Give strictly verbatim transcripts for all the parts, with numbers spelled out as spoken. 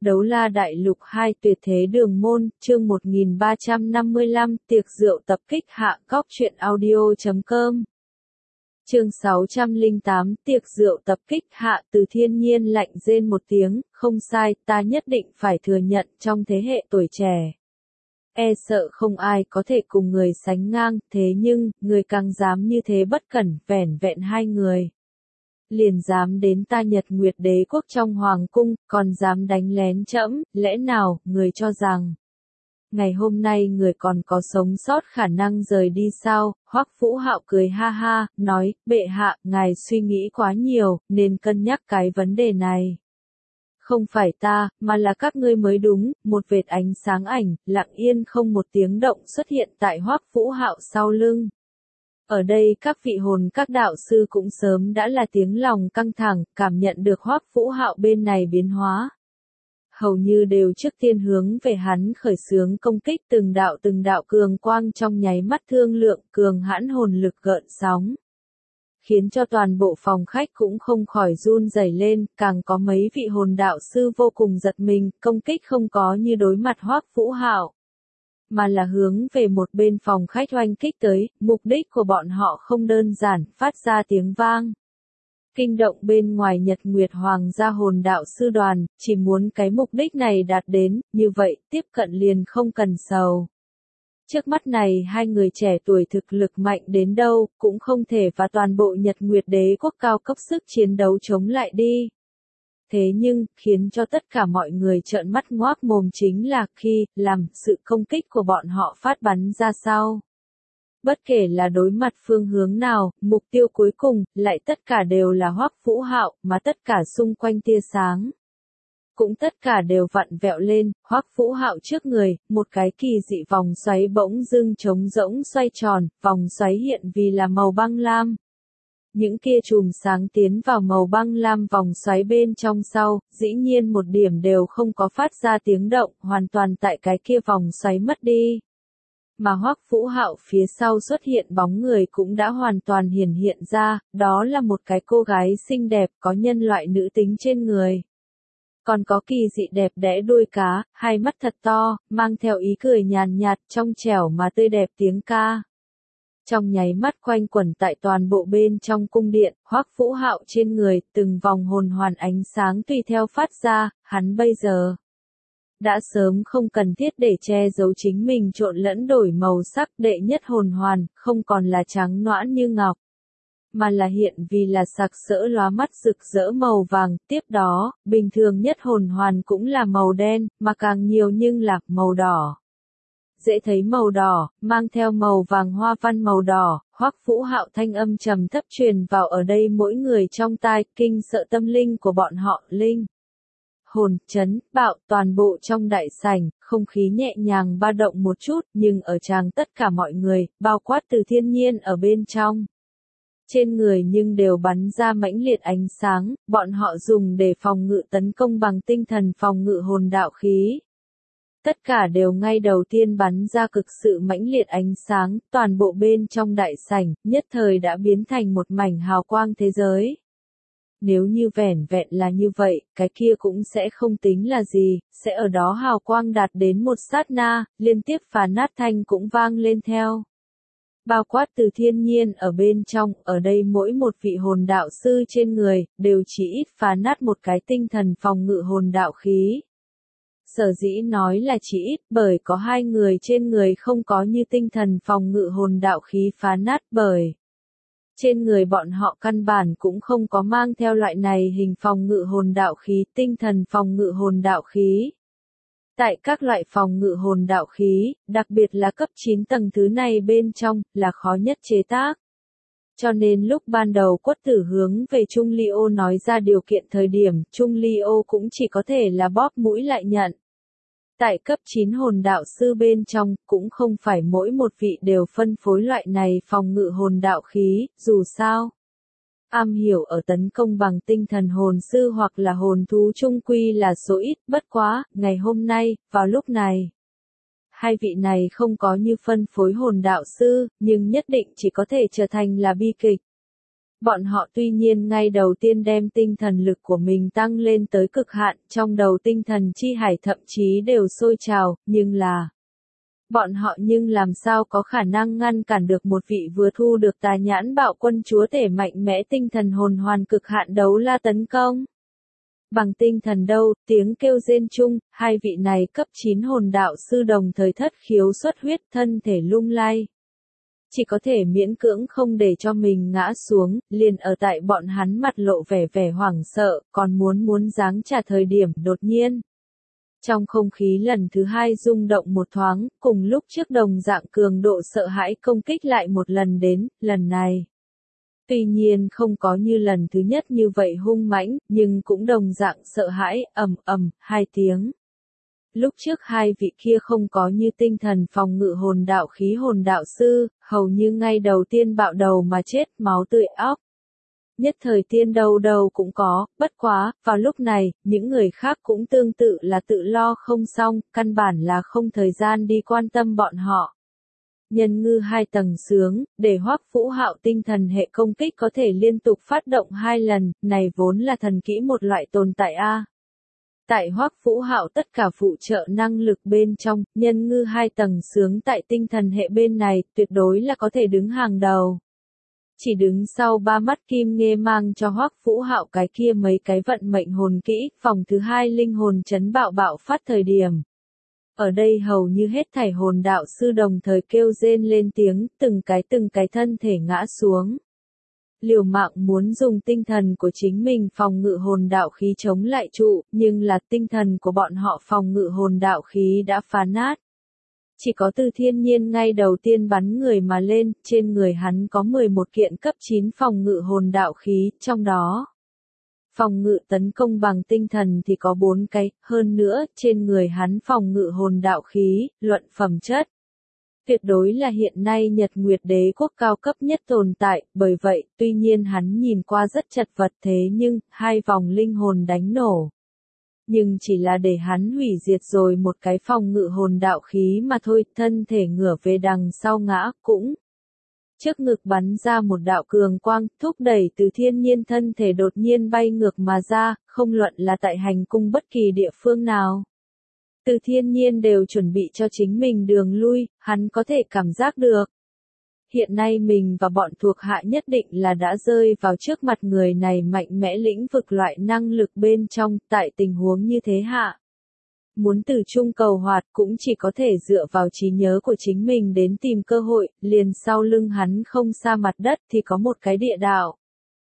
Đấu La Đại Lục hai Tuyệt Thế Đường Môn, chương một nghìn ba trăm năm mươi lăm, tiệc rượu tập kích hạ cóc truyện audio chấm com. Chương sáu trăm lẻ tám, tiệc rượu tập kích hạ. Từ Thiên Nhiên lạnh rên một tiếng, không sai, ta nhất định phải thừa nhận trong thế hệ tuổi trẻ. E sợ không ai có thể cùng người sánh ngang, thế nhưng, người càng dám như thế bất cẩn, vẻn vẹn hai người. Liền dám đến ta Nhật Nguyệt Đế quốc trong hoàng cung, còn dám đánh lén trẫm, lẽ nào, người cho rằng. Ngày hôm nay người còn có sống sót khả năng rời đi sao? Hoắc Vũ Hạo cười ha ha, nói, bệ hạ, ngài suy nghĩ quá nhiều, nên cân nhắc cái vấn đề này. Không phải ta, mà là các ngươi mới đúng. Một vệt ánh sáng ảnh, lặng yên không một tiếng động xuất hiện tại Hoắc Vũ Hạo sau lưng. Ở đây các vị hồn các đạo sư cũng sớm đã là tiếng lòng căng thẳng, cảm nhận được Hoắc Vũ Hạo bên này biến hóa. Hầu như đều trước tiên hướng về hắn khởi xướng công kích, từng đạo từng đạo cường quang trong nháy mắt thương lượng, cường hãn hồn lực gợn sóng. Khiến cho toàn bộ phòng khách cũng không khỏi run rẩy lên, càng có mấy vị hồn đạo sư vô cùng giật mình, công kích không có như đối mặt Hoắc Vũ Hạo, mà là hướng về một bên phòng khách oanh kích tới. Mục đích của bọn họ không đơn giản, phát ra tiếng vang kinh động bên ngoài Nhật Nguyệt Hoàng gia hồn đạo sư đoàn, chỉ muốn cái mục đích này đạt đến, như vậy, tiếp cận liền không cần sầu. Trước mắt này hai người trẻ tuổi thực lực mạnh đến đâu, cũng không thể và toàn bộ Nhật Nguyệt Đế quốc cao cấp sức chiến đấu chống lại đi. Thế nhưng, khiến cho tất cả mọi người trợn mắt ngoác mồm chính là khi, làm, sự công kích của bọn họ phát bắn ra sau. Bất kể là đối mặt phương hướng nào, mục tiêu cuối cùng, lại tất cả đều là Hoắc Vũ Hạo, mà tất cả xung quanh tia sáng. Cũng tất cả đều vặn vẹo lên, Hoắc Vũ Hạo trước người, một cái kỳ dị vòng xoáy bỗng dưng trống rỗng xoay tròn, vòng xoáy hiện vì là màu băng lam. Những kia chùm sáng tiến vào màu băng lam vòng xoáy bên trong sau, dĩ nhiên một điểm đều không có phát ra tiếng động, hoàn toàn tại cái kia vòng xoáy mất đi. Mà Hoắc Vũ Hạo phía sau xuất hiện bóng người cũng đã hoàn toàn hiển hiện ra, đó là một cái cô gái xinh đẹp có nhân loại nữ tính trên người. Còn có kỳ dị đẹp đẽ đuôi cá, hai mắt thật to, mang theo ý cười nhàn nhạt, trong trẻo mà tươi đẹp tiếng ca. Trong nháy mắt quanh quẩn tại toàn bộ bên trong cung điện, Hoắc Vũ Hạo trên người, từng vòng hồn hoàn ánh sáng tùy theo phát ra, hắn bây giờ đã sớm không cần thiết để che giấu chính mình trộn lẫn đổi màu sắc. Đệ nhất hồn hoàn, không còn là trắng nõn như ngọc, mà là hiện vì là sặc sỡ lóa mắt rực rỡ màu vàng. Tiếp đó, bình thường nhất hồn hoàn cũng là màu đen, mà càng nhiều nhưng là màu đỏ. Dễ thấy màu đỏ, mang theo màu vàng hoa văn màu đỏ. Hoắc Vũ Hạo thanh âm trầm thấp truyền vào ở đây mỗi người trong tai, kinh sợ tâm linh của bọn họ. Linh hồn chấn bạo toàn bộ trong đại sảnh, không khí nhẹ nhàng ba động một chút, nhưng ở tràng tất cả mọi người, bao quát Từ Thiên Nhiên ở bên trong. Trên người nhưng đều bắn ra mãnh liệt ánh sáng, bọn họ dùng để phòng ngự tấn công bằng tinh thần phòng ngự hồn đạo khí. Tất cả đều ngay đầu tiên bắn ra cực sự mãnh liệt ánh sáng, toàn bộ bên trong đại sảnh, nhất thời đã biến thành một mảnh hào quang thế giới. Nếu như vẻn vẹn là như vậy, cái kia cũng sẽ không tính là gì, sẽ ở đó hào quang đạt đến một sát na, liên tiếp phá nát thanh cũng vang lên theo. Bao quát Từ Thiên Nhiên ở bên trong, ở đây mỗi một vị hồn đạo sư trên người, đều chỉ ít phá nát một cái tinh thần phòng ngự hồn đạo khí. Sở dĩ nói là chỉ ít, bởi có hai người trên người không có như tinh thần phòng ngự hồn đạo khí phá nát, bởi trên người bọn họ căn bản cũng không có mang theo loại này hình phòng ngự hồn đạo khí, tinh thần phòng ngự hồn đạo khí. Tại các loại phòng ngự hồn đạo khí, đặc biệt là cấp chín tầng thứ này bên trong, là khó nhất chế tác. Cho nên lúc ban đầu Quất Tử hướng về Trung Ly Ô nói ra điều kiện thời điểm, Trung Ly Ô cũng chỉ có thể là bóp mũi lại nhận. Tại cấp chín hồn đạo sư bên trong, cũng không phải mỗi một vị đều phân phối loại này phòng ngự hồn đạo khí, dù sao. Am hiểu ở tấn công bằng tinh thần hồn sư hoặc là hồn thú trung quy là số ít, bất quá, ngày hôm nay, vào lúc này. Hai vị này không có như phân phối hồn đạo sư, nhưng nhất định chỉ có thể trở thành là bi kịch. Bọn họ tuy nhiên ngay đầu tiên đem tinh thần lực của mình tăng lên tới cực hạn, trong đầu tinh thần chi hải thậm chí đều sôi trào, nhưng là bọn họ nhưng làm sao có khả năng ngăn cản được một vị vừa thu được tà nhãn bạo quân chúa thể mạnh mẽ tinh thần hồn hoàn cực hạn đấu la tấn công. Bằng tinh thần đâu, tiếng kêu rên chung, hai vị này cấp chín hồn đạo sư đồng thời thất khiếu xuất huyết thân thể lung lay. Chỉ có thể miễn cưỡng không để cho mình ngã xuống, liền ở tại bọn hắn mặt lộ vẻ vẻ hoảng sợ, còn muốn muốn giáng trả thời điểm đột nhiên. Trong không khí lần thứ hai rung động một thoáng, cùng lúc trước đồng dạng cường độ sợ hãi công kích lại một lần đến, lần này. Tuy nhiên không có như lần thứ nhất như vậy hung mãnh, nhưng cũng đồng dạng sợ hãi, ầm ầm, hai tiếng. Lúc trước hai vị kia không có như tinh thần phòng ngự hồn đạo khí hồn đạo sư, hầu như ngay đầu tiên bạo đầu mà chết, máu tươi óc. Nhất thời tiên đầu đầu cũng có, bất quá, vào lúc này, những người khác cũng tương tự là tự lo không xong, căn bản là không thời gian đi quan tâm bọn họ. Nhân ngư hai tầng sướng, để Hoắc Vũ Hạo tinh thần hệ công kích có thể liên tục phát động hai lần, này vốn là thần kỹ một loại tồn tại a. Tại Hoắc Vũ Hạo tất cả phụ trợ năng lực bên trong, nhân ngư hai tầng sướng tại tinh thần hệ bên này, tuyệt đối là có thể đứng hàng đầu. Chỉ đứng sau ba mắt kim nghe mang cho Hoắc Vũ Hạo cái kia mấy cái vận mệnh hồn kỹ, phòng thứ hai linh hồn chấn bạo bạo phát thời điểm. Ở đây hầu như hết thảy hồn đạo sư đồng thời kêu rên lên tiếng, từng cái từng cái thân thể ngã xuống. Liều mạng muốn dùng tinh thần của chính mình phòng ngự hồn đạo khí chống lại trụ, nhưng là tinh thần của bọn họ phòng ngự hồn đạo khí đã phá nát. Chỉ có Từ Thiên Nhiên ngay đầu tiên bắn người mà lên, trên người hắn có mười một kiện cấp chín phòng ngự hồn đạo khí, trong đó phòng ngự tấn công bằng tinh thần thì có bốn cái, hơn nữa, trên người hắn phòng ngự hồn đạo khí, luận phẩm chất. Tuyệt đối là hiện nay Nhật Nguyệt Đế quốc cao cấp nhất tồn tại, bởi vậy, tuy nhiên hắn nhìn qua rất chật vật thế nhưng, hai vòng linh hồn đánh nổ. Nhưng chỉ là để hắn hủy diệt rồi một cái phòng ngự hồn đạo khí mà thôi, thân thể ngửa về đằng sau ngã, cũng trước ngực bắn ra một đạo cường quang, thúc đẩy Từ Thiên Nhiên thân thể đột nhiên bay ngược mà ra, không luận là tại hành cung bất kỳ địa phương nào. Từ Thiên Nhiên đều chuẩn bị cho chính mình đường lui, hắn có thể cảm giác được. Hiện nay mình và bọn thuộc hạ nhất định là đã rơi vào trước mặt người này mạnh mẽ lĩnh vực loại năng lực bên trong, tại tình huống như thế hạ. Muốn từ trung cầu hoạt cũng chỉ có thể dựa vào trí nhớ của chính mình đến tìm cơ hội, liền sau lưng hắn không xa mặt đất thì có một cái địa đạo.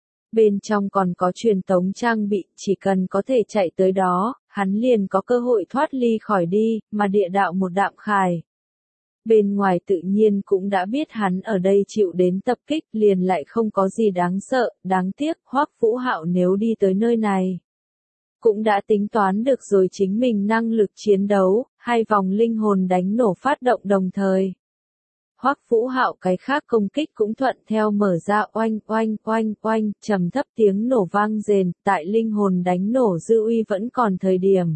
Bên trong còn có truyền tống trang bị, chỉ cần có thể chạy tới đó, hắn liền có cơ hội thoát ly khỏi đi, mà địa đạo một đạm khải. Bên ngoài tự nhiên cũng đã biết hắn ở đây chịu đến tập kích, liền lại không có gì đáng sợ, đáng tiếc, Hoắc Vũ Hạo nếu đi tới nơi này. Cũng đã tính toán được rồi chính mình năng lực chiến đấu, hai vòng linh hồn đánh nổ phát động đồng thời. Hoắc Vũ Hạo cái khác công kích cũng thuận theo mở ra oanh oanh oanh oanh, trầm thấp tiếng nổ vang rền, tại linh hồn đánh nổ dư uy vẫn còn thời điểm.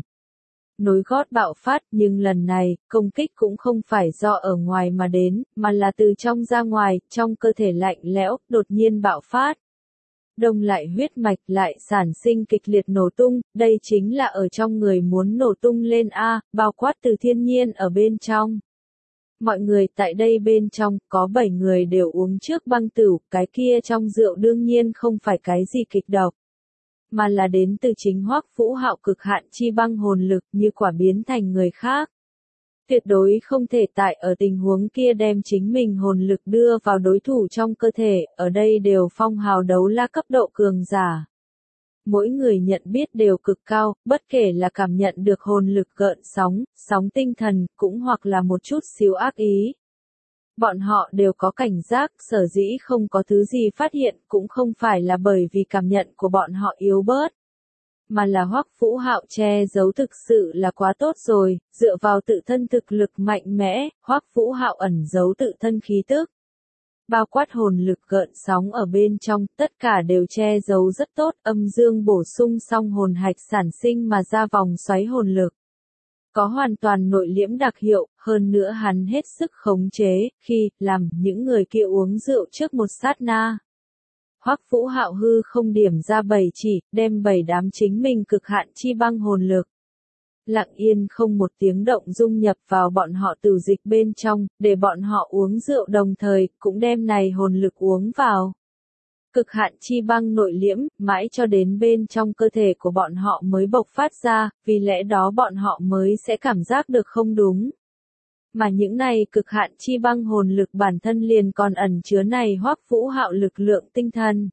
Nối gót bạo phát, nhưng lần này, công kích cũng không phải do ở ngoài mà đến, mà là từ trong ra ngoài, trong cơ thể lạnh lẽo, đột nhiên bạo phát. Đông lại huyết mạch lại sản sinh kịch liệt nổ tung, đây chính là ở trong người muốn nổ tung lên A, bao quát Từ Thiên Nhiên ở bên trong. Mọi người tại đây bên trong, có bảy người đều uống trước băng tửu, cái kia trong rượu đương nhiên không phải cái gì kịch độc, mà là đến từ chính Hoắc Vũ Hạo cực hạn chi băng hồn lực như quả biến thành người khác. Tuyệt đối không thể tại ở tình huống kia đem chính mình hồn lực đưa vào đối thủ trong cơ thể, ở đây đều phong hào đấu la cấp độ cường giả. Mỗi người nhận biết đều cực cao, bất kể là cảm nhận được hồn lực gợn sóng, sóng tinh thần, cũng hoặc là một chút xíu ác ý. Bọn họ đều có cảnh giác, sở dĩ không có thứ gì phát hiện, cũng không phải là bởi vì cảm nhận của bọn họ yếu bớt, mà là Hoắc Vũ Hạo che giấu thực sự là quá tốt rồi, dựa vào tự thân thực lực mạnh mẽ, Hoắc Vũ Hạo ẩn giấu tự thân khí tức. Bao quát hồn lực gợn sóng ở bên trong, tất cả đều che giấu rất tốt, âm dương bổ sung xong hồn hạch sản sinh mà ra vòng xoáy hồn lực. Có hoàn toàn nội liễm đặc hiệu, hơn nữa hắn hết sức khống chế, khi, làm, những người kia uống rượu trước một sát na. Hoắc Vũ Hạo hư không điểm ra bảy chỉ, đem bảy đám chính mình cực hạn chi băng hồn lực. Lặng yên không một tiếng động dung nhập vào bọn họ tử dịch bên trong, để bọn họ uống rượu đồng thời, cũng đem này hồn lực uống vào. Cực hạn chi băng nội liễm, mãi cho đến bên trong cơ thể của bọn họ mới bộc phát ra, vì lẽ đó bọn họ mới sẽ cảm giác được không đúng. Mà những này cực hạn chi băng hồn lực bản thân liền còn ẩn chứa này Hoắc Vũ Hạo lực lượng tinh thần.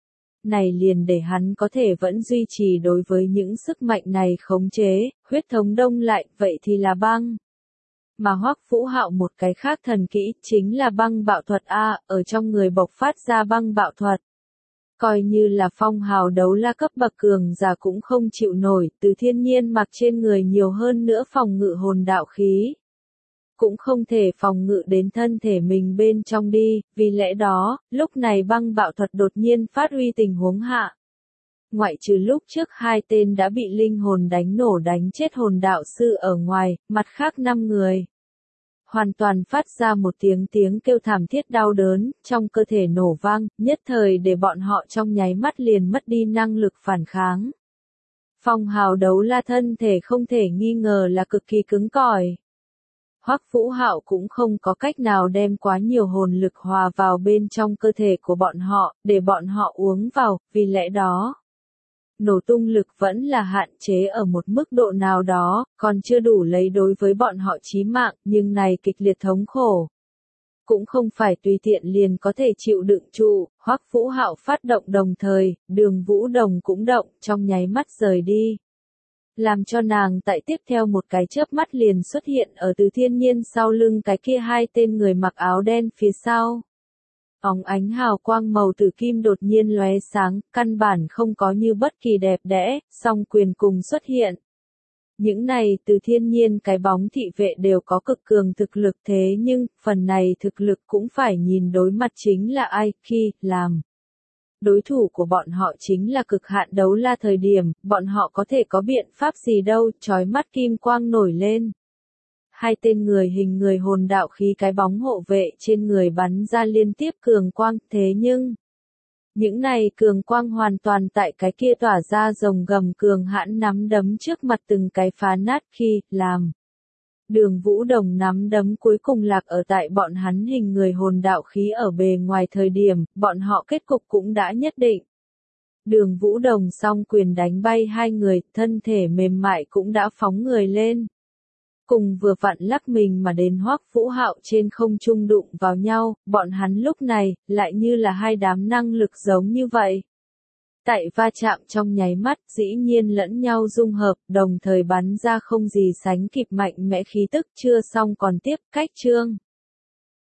Này liền để hắn có thể vẫn duy trì đối với những sức mạnh này khống chế, huyết thống đông lại, vậy thì là băng. Mà Hoắc Vũ Hạo một cái khác thần kỹ chính là băng bạo thuật A, ở trong người bộc phát ra băng bạo thuật. Coi như là phong hào đấu la cấp bậc cường giả cũng không chịu nổi, từ thiên nhiên mặc trên người nhiều hơn nữa phòng ngự hồn đạo khí. Cũng không thể phòng ngự đến thân thể mình bên trong đi, vì lẽ đó, lúc này băng bạo thuật đột nhiên phát huy tình huống hạ. Ngoại trừ lúc trước hai tên đã bị linh hồn đánh nổ đánh chết hồn đạo sư ở ngoài, mặt khác năm người. Hoàn toàn phát ra một tiếng tiếng kêu thảm thiết đau đớn, trong cơ thể nổ vang, nhất thời để bọn họ trong nháy mắt liền mất đi năng lực phản kháng. Phong hào đấu la thân thể không thể nghi ngờ là cực kỳ cứng cỏi. Hoắc Vũ Hạo cũng không có cách nào đem quá nhiều hồn lực hòa vào bên trong cơ thể của bọn họ, để bọn họ uống vào, vì lẽ đó. Nổ tung lực vẫn là hạn chế ở một mức độ nào đó, còn chưa đủ lấy đối với bọn họ chí mạng, nhưng này kịch liệt thống khổ. Cũng không phải tùy tiện liền có thể chịu đựng trụ, Hoắc Vũ Hạo phát động đồng thời, Đường Vũ Đồng cũng động, trong nháy mắt rời đi. Làm cho nàng tại tiếp theo một cái chớp mắt liền xuất hiện ở Từ Thiên Nhiên sau lưng cái kia hai tên người mặc áo đen phía sau. Óng ánh hào quang màu tử kim đột nhiên lóe sáng, căn bản không có như bất kỳ đẹp đẽ, song quyền cùng xuất hiện. Những này Từ Thiên Nhiên cái bóng thị vệ đều có cực cường thực lực thế nhưng, phần này thực lực cũng phải nhìn đối mặt chính là ai, khi, làm. Đối thủ của bọn họ chính là cực hạn đấu la thời điểm, bọn họ có thể có biện pháp gì đâu, chói mắt kim quang nổi lên. Hai tên người hình người hồn đạo khí cái bóng hộ vệ trên người bắn ra liên tiếp cường quang, thế nhưng những này cường quang hoàn toàn tại cái kia tỏa ra rồng gầm cường hãn nắm đấm trước mặt từng cái phá nát khi, làm. Đường Vũ Đồng nắm đấm cuối cùng lạc ở tại bọn hắn hình người hồn đạo khí ở bề ngoài thời điểm, bọn họ kết cục cũng đã nhất định. Đường Vũ Đồng song quyền đánh bay hai người, thân thể mềm mại cũng đã phóng người lên. Cùng vừa vặn lắc mình mà đến Hoắc Vũ Hạo trên không trung đụng vào nhau, bọn hắn lúc này, lại như là hai đám năng lực giống như vậy. Tại va chạm trong nháy mắt, dĩ nhiên lẫn nhau dung hợp, đồng thời bắn ra không gì sánh kịp mạnh mẽ khí tức chưa xong còn tiếp, cách chương.